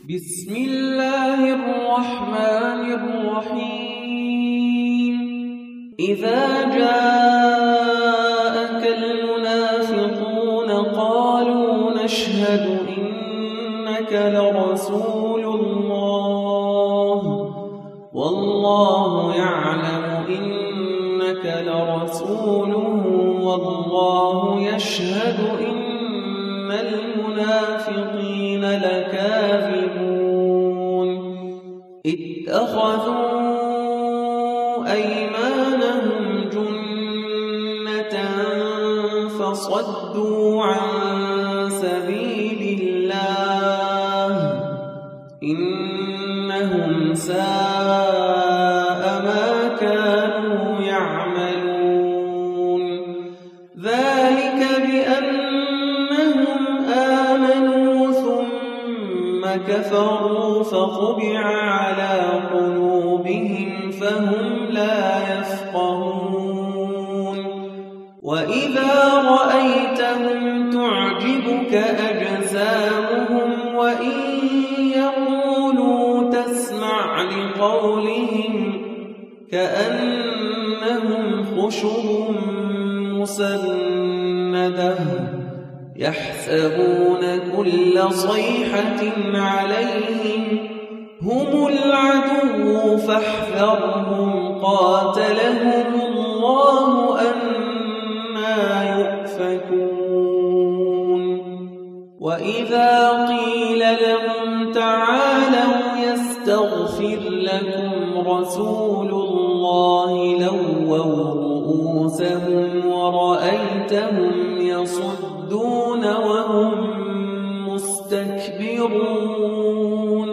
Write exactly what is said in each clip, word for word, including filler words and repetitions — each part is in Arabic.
بسم الله الرحمن الرحيم إذا جاءك المنافقون قالوا نشهد إنك لرسول الله والله يعلم إنك لرسوله والله يشهد إن المنافقين لكاذبون اتخذوا أيمانهم جنة فصدوا عن سبيل الله إنهم ساء ما كانوا يعملون ذلك بأنهم آمنوا ثم كفروا فطبع على قلوبهم فهم لا يفقهون وإذا رأيتهم تعجبك أجسامهم وإن يقولوا تسمع لقولهم كأنهم خشب مسندة يحسبون كل صيحة عليهم هم العدو فاحذرهم قاتلهم الله أنى يؤفكون وإذا قيل لهم تعالوا يستغفر لكم رسول الله لووا رؤوسهم ورأيتهم يصدون وهم مستكبرون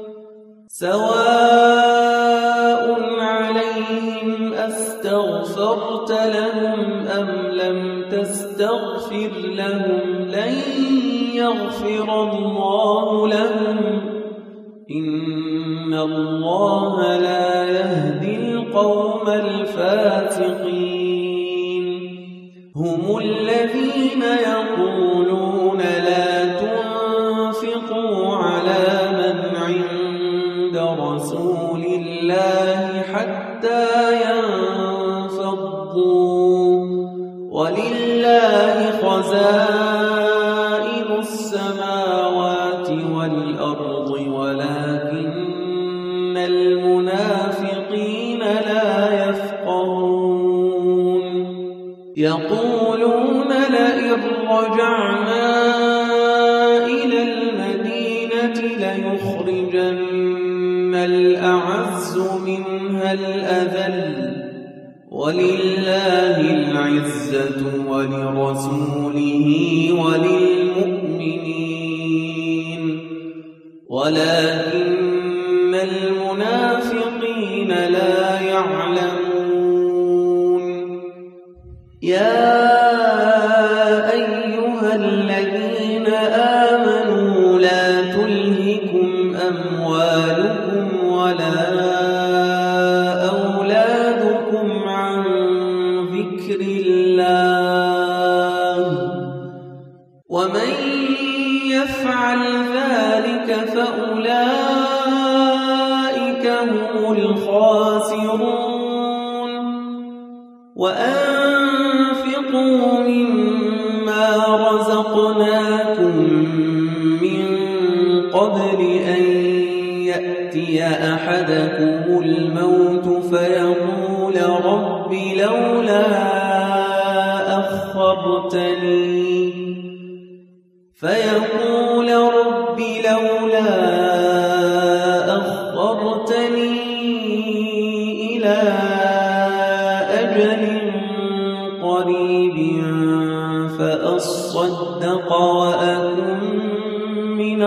سواء عليهم أستغفرت لهم أم لم تستغفر لهم لن يغفر الله لهم إن الله لا يهدي القوم الفاسقين هم الذين يقولون لا تنفقوا على من عند رسول الله حتى ينفضوا ولله خزائن السماوات والأرض ولكن المنافقين لا يفقهون يقولون لئن رجعنا إلى المدينة ليخرجن الأعز منها الأذل ولله العزة ولرسوله وللمؤمنين ولكن المنافقين لا يعلمون يا أيها الذين آمنوا لا تلهكم أموالكم ولا أولادكم عن ذكر الله ومن يفعل ذلك فأولئك هم الخاسرون وأنفقوا مما رزقناكم من قبل أن يأتي أحدكم الموت فيقول رب لولا أخرتني فيقول رب لولا أخرتني إلى أجل قريب فأصدق وأكن من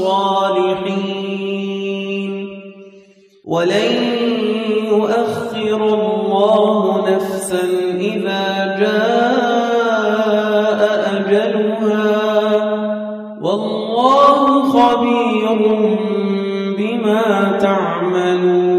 الصالحين ولن يؤخر الله نفسا إذا جاء أجلها والله خبير بما تعملون